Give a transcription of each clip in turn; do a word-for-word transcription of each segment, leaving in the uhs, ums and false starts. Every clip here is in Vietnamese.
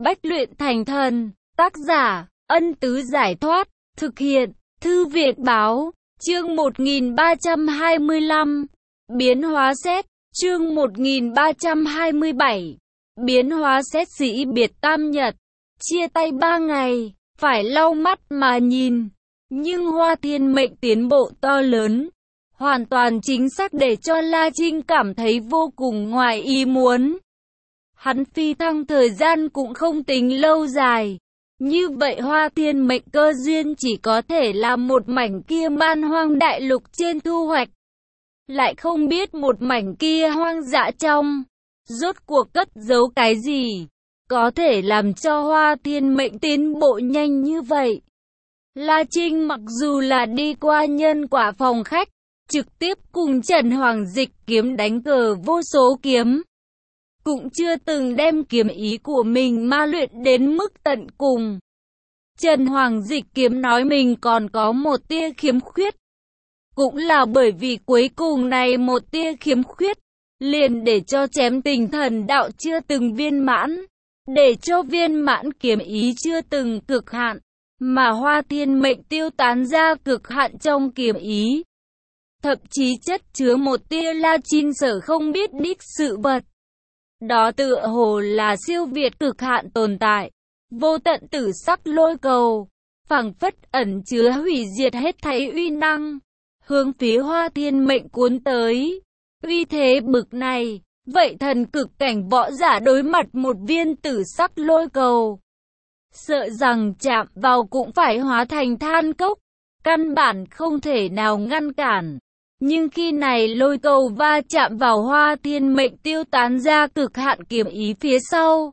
Bách luyện thành thần. Tác giả, Ân Tứ Giải Thoát. Thực hiện, Thư viện Báo. Chương một nghìn ba trăm hai mươi lăm. Biến hóa xét. Chương một nghìn ba trăm hai mươi bảy. Biến hóa xét sĩ biệt tam nhật. Chia tay ba ngày, phải lau mắt mà nhìn. Nhưng Hoa Thiên Mệnh tiến bộ to lớn, hoàn toàn chính xác để cho La Trinh cảm thấy vô cùng ngoài ý muốn. Hắn phi thăng thời gian cũng không tính lâu dài. Như vậy Hoa Thiên Mệnh cơ duyên chỉ có thể là một mảnh kia man hoang đại lục trên thu hoạch. Lại không biết một mảnh kia hoang dã trong, rốt cuộc cất giấu cái gì, có thể làm cho Hoa Thiên Mệnh tiến bộ nhanh như vậy. La Trinh mặc dù là đi qua nhân quả phòng khách, trực tiếp cùng Trần Hoàng Dịch kiếm đánh cờ vô số kiếm, cũng chưa từng đem kiếm ý của mình ma luyện đến mức tận cùng. Trần Hoàng Dịch kiếm nói mình còn có một tia khiếm khuyết. Cũng là bởi vì cuối cùng này một tia khiếm khuyết, liền để cho chém tình thần đạo chưa từng viên mãn, để cho viên mãn kiếm ý chưa từng cực hạn, mà Hoa Thiên Mệnh tiêu tán ra cực hạn trong kiếm ý. Thậm chí chất chứa một tia La Trinh sở không biết đích sự vật. Đó tựa hồ là siêu việt cực hạn tồn tại, vô tận tử sắc lôi cầu, phảng phất ẩn chứa hủy diệt hết thảy uy năng, hướng phía Hoa Thiên Mệnh cuốn tới. Uy thế bực này, vậy thần cực cảnh võ giả đối mặt một viên tử sắc lôi cầu, sợ rằng chạm vào cũng phải hóa thành than cốc, căn bản không thể nào ngăn cản. Nhưng khi này lôi cầu va chạm vào Hoa Thiên Mệnh tiêu tán ra cực hạn kiếm ý phía sau,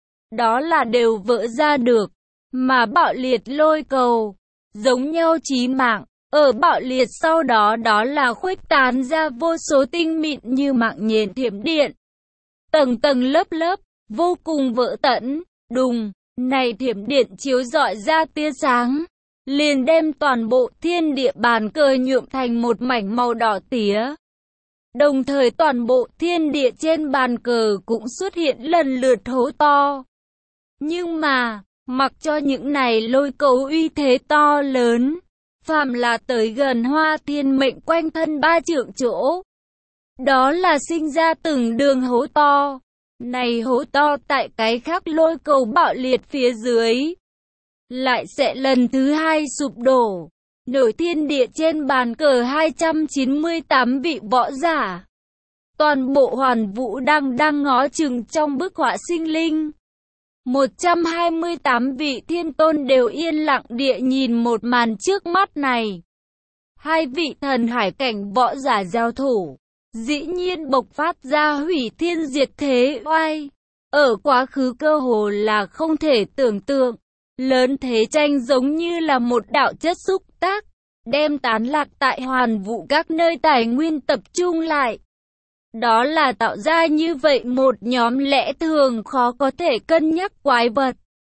đó là đều vỡ ra được, mà bạo liệt lôi cầu, giống nhau chí mạng, ở bạo liệt sau đó đó là khuếch tán ra vô số tinh mịn như mạng nhện thiểm điện, tầng tầng lớp lớp, vô cùng vỡ tận, đùng, này thiểm điện chiếu rọi ra tia sáng, liền đem toàn bộ thiên địa bàn cờ nhuộm thành một mảnh màu đỏ tía. Đồng thời toàn bộ thiên địa trên bàn cờ cũng xuất hiện lần lượt hố to. Nhưng mà, mặc cho những này lôi cầu uy thế to lớn, phàm là tới gần Hoa Thiên Mệnh quanh thân ba trượng chỗ, đó là sinh ra từng đường hố to. Này hố to tại cái khác lôi cầu bạo liệt phía dưới, lại sẽ lần thứ hai sụp đổ. Nổi thiên địa trên bàn cờ hai trăm chín mươi tám vị võ giả, toàn bộ hoàn vũ đang đang ngó chừng trong bức họa sinh linh. một trăm hai mươi tám vị thiên tôn đều yên lặng địa nhìn một màn trước mắt này. Hai vị thần hải cảnh võ giả giao thủ, dĩ nhiên bộc phát ra hủy thiên diệt thế oai. Ở quá khứ cơ hồ là không thể tưởng tượng. Lớn thế tranh giống như là một đạo chất xúc tác, đem tán lạc tại hoàn vũ các nơi tài nguyên tập trung lại. Đó là tạo ra như vậy một nhóm lẽ thường khó có thể cân nhắc quái vật.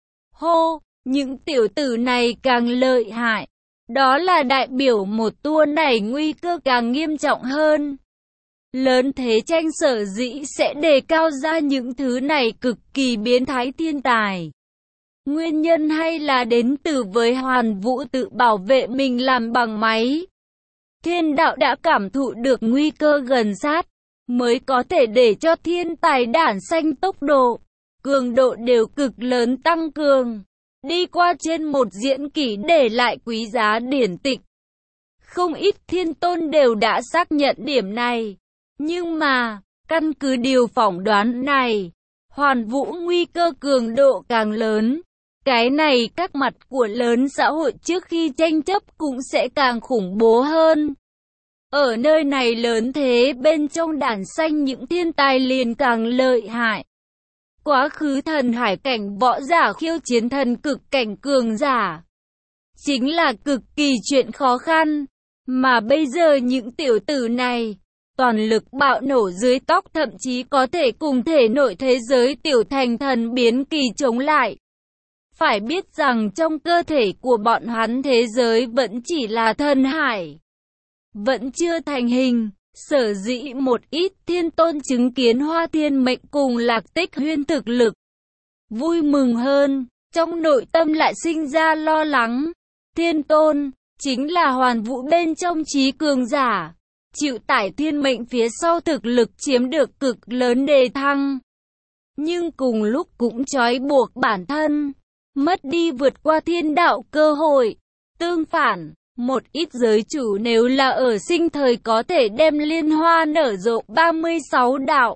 Hô, những tiểu tử này càng lợi hại. Đó là đại biểu một tour này nguy cơ càng nghiêm trọng hơn. Lớn thế tranh sở dĩ sẽ đề cao ra những thứ này cực kỳ biến thái thiên tài. Nguyên nhân hay là đến từ với hoàn vũ tự bảo vệ mình làm bằng máy. Thiên đạo đã cảm thụ được nguy cơ gần sát, mới có thể để cho thiên tài đản sanh tốc độ, cường độ đều cực lớn tăng cường, đi qua trên một diễn kỷ để lại quý giá điển tịch. Không ít thiên tôn đều đã xác nhận điểm này, nhưng mà, căn cứ điều phỏng đoán này, hoàn vũ nguy cơ cường độ càng lớn. Cái này các mặt của lớn xã hội trước khi tranh chấp cũng sẽ càng khủng bố hơn. Ở nơi này lớn thế bên trong đàn xanh những thiên tài liền càng lợi hại. Quá khứ thần hải cảnh võ giả khiêu chiến thần cực cảnh cường giả, chính là cực kỳ chuyện khó khăn. Mà bây giờ những tiểu tử này, toàn lực bạo nổ dưới tóc thậm chí có thể cùng thể nội thế giới tiểu thành thần biến kỳ chống lại. Phải biết rằng trong cơ thể của bọn hắn thế giới vẫn chỉ là thần hải, vẫn chưa thành hình. Sở dĩ một ít thiên tôn chứng kiến Hoa Thiên Mệnh cùng Lạc Tích Huyên thực lực vui mừng hơn, trong nội tâm lại sinh ra lo lắng. Thiên tôn, chính là hoàn vũ bên trong trí cường giả, chịu tải thiên mệnh phía sau thực lực chiếm được cực lớn đề thăng. Nhưng cùng lúc cũng trói buộc bản thân, mất đi vượt qua thiên đạo cơ hội. Tương phản, một ít giới chủ nếu là ở sinh thời có thể đem liên hoa nở rộ ba mươi sáu đạo,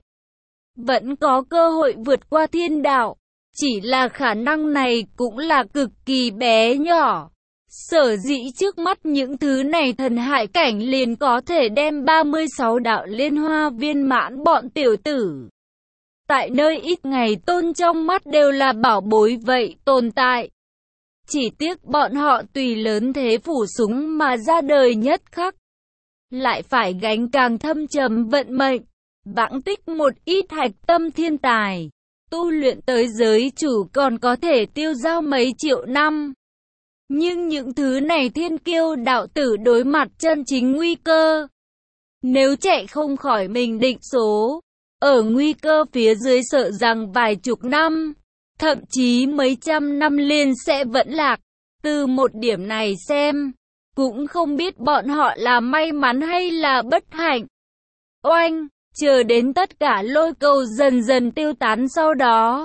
vẫn có cơ hội vượt qua thiên đạo. Chỉ là khả năng này cũng là cực kỳ bé nhỏ. Sở dĩ trước mắt những thứ này thần hải cảnh liền có thể đem ba mươi sáu đạo liên hoa viên mãn bọn tiểu tử. Tại nơi ít ngày tôn trong mắt đều là bảo bối vậy tồn tại. Chỉ tiếc bọn họ tùy lớn thế phủ súng mà ra đời nhất khắc, lại phải gánh càng thâm trầm vận mệnh, vãng tích một ít hạch tâm thiên tài. Tu luyện tới giới chủ còn có thể tiêu dao mấy triệu năm. Nhưng những thứ này thiên kiêu đạo tử đối mặt chân chính nguy cơ. Nếu chạy không khỏi mình định số, ở nguy cơ phía dưới sợ rằng vài chục năm, thậm chí mấy trăm năm liền sẽ vẫn lạc. Từ một điểm này xem, cũng không biết bọn họ là may mắn hay là bất hạnh. Oanh, chờ đến tất cả lôi cầu dần dần tiêu tán sau đó.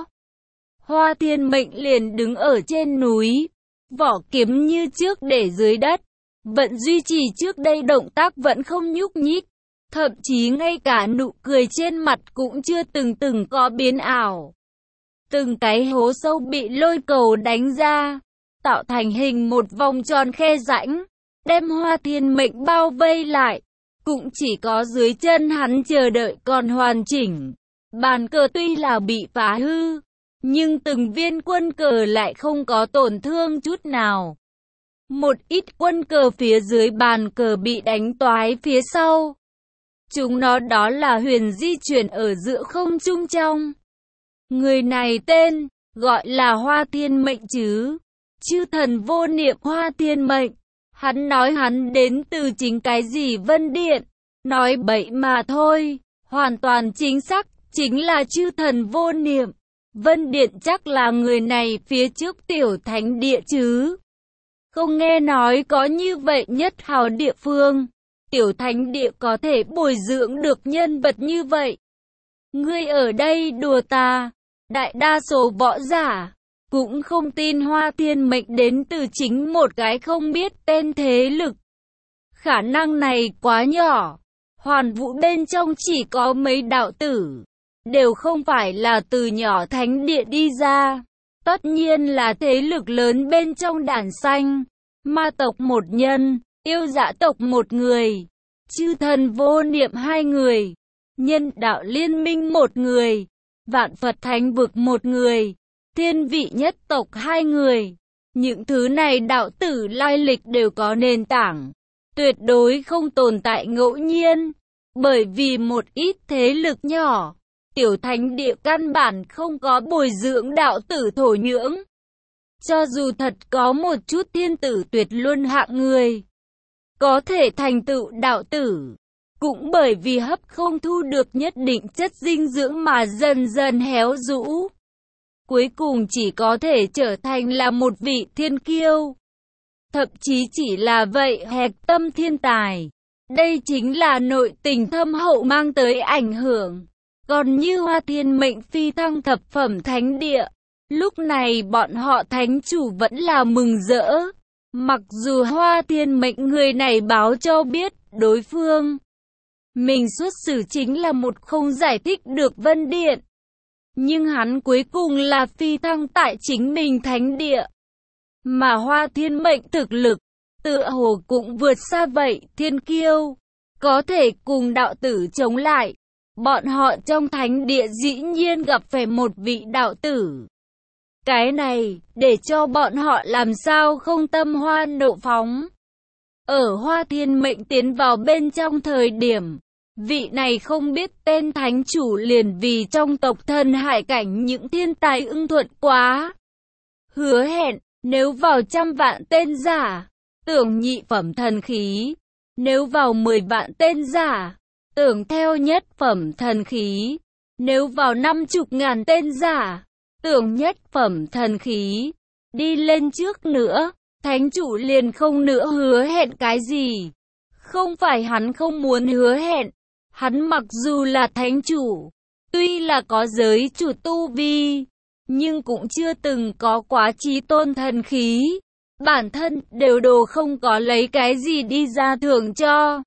Hoa Thiên Mệnh liền đứng ở trên núi, vỏ kiếm như trước để dưới đất, vẫn duy trì trước đây động tác vẫn không nhúc nhích. Thậm chí ngay cả nụ cười trên mặt cũng chưa từng từng có biến ảo. Từng cái hố sâu bị lôi cầu đánh ra, tạo thành hình một vòng tròn khe rãnh, đem Hoa Thiên Mệnh bao vây lại. Cũng chỉ có dưới chân hắn chờ đợi còn hoàn chỉnh. Bàn cờ tuy là bị phá hư, nhưng từng viên quân cờ lại không có tổn thương chút nào. Một ít quân cờ phía dưới bàn cờ bị đánh toái phía sau. Chúng nó đó là huyền di chuyển ở giữa không trung trong. Người này tên, gọi là Hoa Thiên Mệnh chứ. Chư thần vô niệm Hoa Thiên Mệnh. Hắn nói hắn đến từ chính cái gì Vân Điện. Nói bậy mà thôi. Hoàn toàn chính xác, chính là chư thần vô niệm. Vân Điện chắc là người này phía trước tiểu thánh địa chứ. Không nghe nói có như vậy nhất hào địa phương. Tiểu thánh địa có thể bồi dưỡng được nhân vật như vậy. Ngươi ở đây đùa ta. Đại đa số võ giả cũng không tin Hoa Thiên Mệnh đến từ chính một cái không biết tên thế lực. Khả năng này quá nhỏ. Hoàn vũ bên trong chỉ có mấy đạo tử, đều không phải là từ nhỏ thánh địa đi ra. Tất nhiên là thế lực lớn bên trong đàn xanh. Ma tộc một nhân, yêu dã tộc một người, chư thần vô niệm hai người, nhân đạo liên minh một người, vạn Phật thánh vực một người, thiên vị nhất tộc hai người. Những thứ này đạo tử lai lịch đều có nền tảng, tuyệt đối không tồn tại ngẫu nhiên. Bởi vì một ít thế lực nhỏ, tiểu thánh địa căn bản không có bồi dưỡng đạo tử thổ nhưỡng. Cho dù thật có một chút thiên tử tuyệt luân hạng người, có thể thành tựu đạo tử, cũng bởi vì hấp không thu được nhất định chất dinh dưỡng mà dần dần héo rũ. Cuối cùng chỉ có thể trở thành là một vị thiên kiêu. Thậm chí chỉ là vậy hẹp tâm thiên tài. Đây chính là nội tình thâm hậu mang tới ảnh hưởng. Còn như Hoa Thiên Mệnh phi thăng thập phẩm thánh địa, lúc này bọn họ thánh chủ vẫn là mừng rỡ. Mặc dù Hoa Thiên Mệnh người này báo cho biết đối phương mình xuất xử chính là một không giải thích được Vân Điện, nhưng hắn cuối cùng là phi thăng tại chính mình thánh địa. Mà Hoa Thiên Mệnh thực lực tựa hồ cũng vượt xa vậy thiên kiêu, có thể cùng đạo tử chống lại. Bọn họ trong thánh địa dĩ nhiên gặp phải một vị đạo tử. Cái này, để cho bọn họ làm sao không tâm hoa nộ phóng. Ở Hoa Thiên Mệnh tiến vào bên trong thời điểm, vị này không biết tên thánh chủ liền vì trong tộc thần hải cảnh những thiên tài ưng thuận quá. Hứa hẹn, nếu vào trăm vạn tên giả, tưởng nhị phẩm thần khí. Nếu vào mười vạn tên giả, tưởng theo nhất phẩm thần khí. Nếu vào năm chục ngàn tên giả, tưởng nhất phẩm thần khí. Đi lên trước nữa, thánh chủ liền không nữa hứa hẹn cái gì. Không phải hắn không muốn hứa hẹn, hắn mặc dù là thánh chủ, tuy là có giới chủ tu vi, nhưng cũng chưa từng có quá chí tôn thần khí. Bản thân đều đồ không có lấy cái gì đi ra thưởng cho.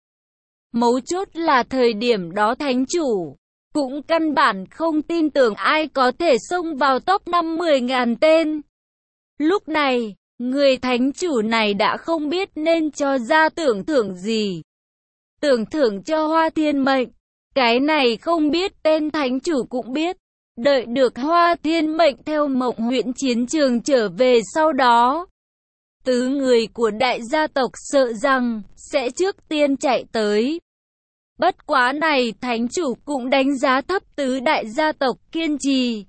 Mấu chốt là thời điểm đó thánh chủ cũng căn bản không tin tưởng ai có thể xông vào top năm mười ngàn tên. Lúc này, người thánh chủ này đã không biết nên cho ra tưởng thưởng gì. Tưởng thưởng cho Hoa Thiên Mệnh, cái này không biết tên thánh chủ cũng biết. Đợi được Hoa Thiên Mệnh theo Mộng Huyễn chiến trường trở về sau đó, tứ người của đại gia tộc sợ rằng sẽ trước tiên chạy tới. Bất quá này thánh chủ cũng đánh giá thấp tứ đại gia tộc kiên trì.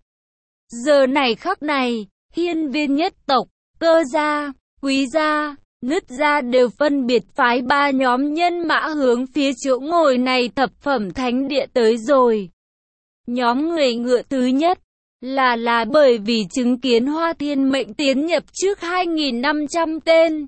Giờ này khắc này, hiên viên nhất tộc, cơ gia, quý gia, nứt gia đều phân biệt phái ba nhóm nhân mã hướng phía chỗ ngồi này thập phẩm thánh địa tới rồi. Nhóm người ngựa thứ nhất là là bởi vì chứng kiến Hoa Thiên Mệnh tiến nhập trước hai nghìn năm trăm tên.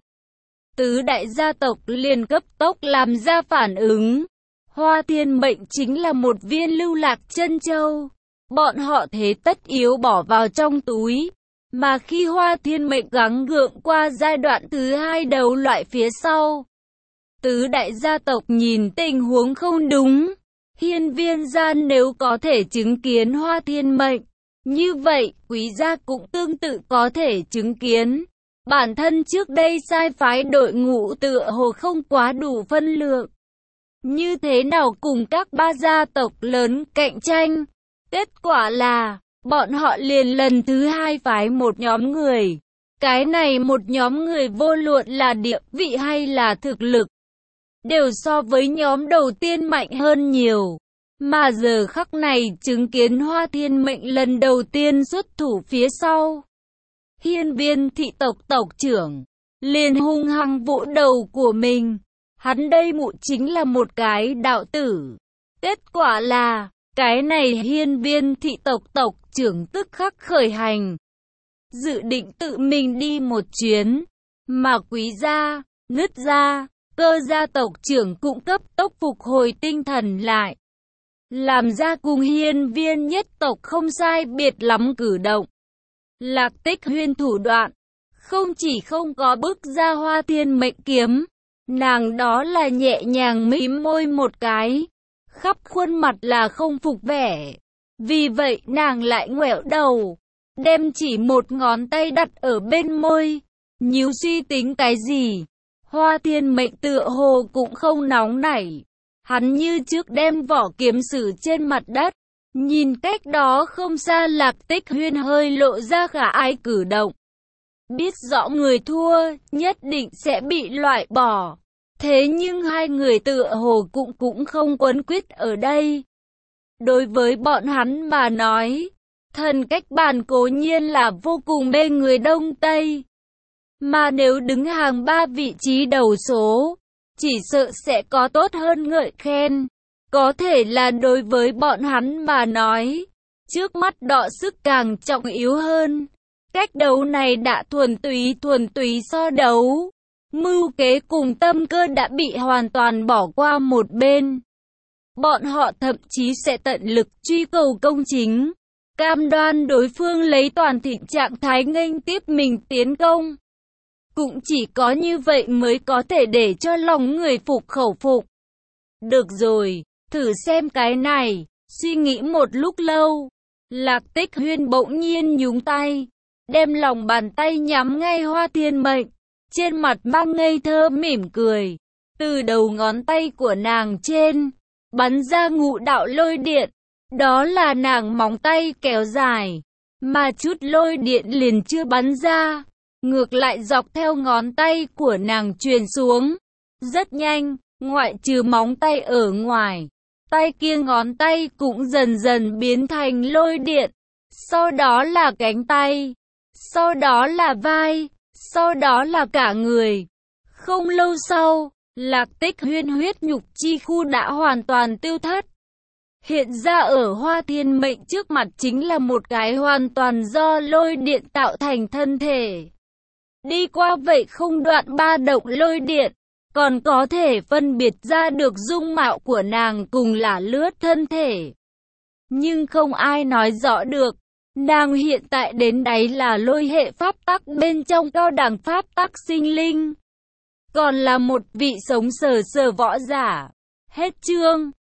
Tứ đại gia tộc liền cấp tốc làm ra phản ứng. Hoa Thiên Mệnh chính là một viên lưu lạc chân châu. Bọn họ thế tất yếu bỏ vào trong túi. Mà khi Hoa Thiên Mệnh gắng gượng qua giai đoạn thứ hai đấu loại phía sau, tứ đại gia tộc nhìn tình huống không đúng. Hiên viên gia nếu có thể chứng kiến Hoa Thiên Mệnh, như vậy quý gia cũng tương tự có thể chứng kiến. Bản thân trước đây sai phái đội ngũ tựa hồ không quá đủ phân lượng. Như thế nào cùng các ba gia tộc lớn cạnh tranh? Kết quả là, bọn họ liền lần thứ hai phái một nhóm người. Cái này một nhóm người vô luận là địa vị hay là thực lực, đều so với nhóm đầu tiên mạnh hơn nhiều. Mà giờ khắc này chứng kiến Hoa Thiên Mệnh lần đầu tiên xuất thủ phía sau, hiên viên thị tộc tộc trưởng liền hung hăng vỗ đầu của mình. Hắn đây mụ chính là một cái đạo tử. Kết quả là, cái này hiên viên thị tộc tộc trưởng tức khắc khởi hành, dự định tự mình đi một chuyến. Mà quý gia, nứt gia, cơ gia tộc trưởng cũng cấp tốc phục hồi tinh thần lại, làm ra cùng hiên viên nhất tộc không sai biệt lắm cử động. Lạc Tích Huyên thủ đoạn, không chỉ không có bức ra Hoa Thiên Mệnh kiếm, nàng đó là nhẹ nhàng mím môi một cái, khắp khuôn mặt là không phục vẻ. Vì vậy nàng lại ngoẹo đầu, đem chỉ một ngón tay đặt ở bên môi, nhíu suy tính cái gì. Hoa Thiên Mệnh tựa hồ cũng không nóng nảy. Hắn như trước đem vỏ kiếm sử trên mặt đất, nhìn cách đó không xa Lạc Tích Huyên hơi lộ ra khả ái cử động. Biết rõ người thua, nhất định sẽ bị loại bỏ. Thế nhưng hai người tựa hồ cũng cũng không quấn quýt ở đây. Đối với bọn hắn mà nói, thần cách bàn cố nhiên là vô cùng mê người Đông Tây. Mà nếu đứng hàng ba vị trí đầu số, chỉ sợ sẽ có tốt hơn ngợi khen. Có thể là đối với bọn hắn mà nói, trước mắt đọ sức càng trọng yếu hơn. Cách đấu này đã thuần túy thuần túy so đấu. Mưu kế cùng tâm cơ đã bị hoàn toàn bỏ qua một bên. Bọn họ thậm chí sẽ tận lực truy cầu công chính, cam đoan đối phương lấy toàn thịnh trạng thái nghênh tiếp mình tiến công. Cũng chỉ có như vậy mới có thể để cho lòng người phục khẩu phục. Được rồi, thử xem cái này. Suy nghĩ một lúc lâu, Lạc Tích Huyên bỗng nhiên nhúng tay, đem lòng bàn tay nhắm ngay Hoa Thiên Mệnh, trên mặt mang ngây thơ mỉm cười. Từ đầu ngón tay của nàng trên, bắn ra ngũ đạo lôi điện. Đó là nàng móng tay kéo dài, mà chút lôi điện liền chưa bắn ra, ngược lại dọc theo ngón tay của nàng truyền xuống. Rất nhanh, ngoại trừ móng tay ở ngoài, tay kia ngón tay cũng dần dần biến thành lôi điện. Sau đó là cánh tay, sau đó là vai, sau đó là cả người. Không lâu sau, Lạc Tích Huyên huyết nhục chi khu đã hoàn toàn tiêu thất. hiện ra ở Hoa Thiên Mệnh trước mặt chính là một cái hoàn toàn do lôi điện tạo thành thân thể. Đi qua vậy không đoạn ba động lôi điện, còn có thể phân biệt ra được dung mạo của nàng cùng là lướt thân thể. Nhưng không ai nói rõ được, nàng hiện tại đến đấy là lôi hệ pháp tắc bên trong cao đẳng pháp tắc sinh linh. Còn là một vị sống sờ sờ võ giả. Hết chương.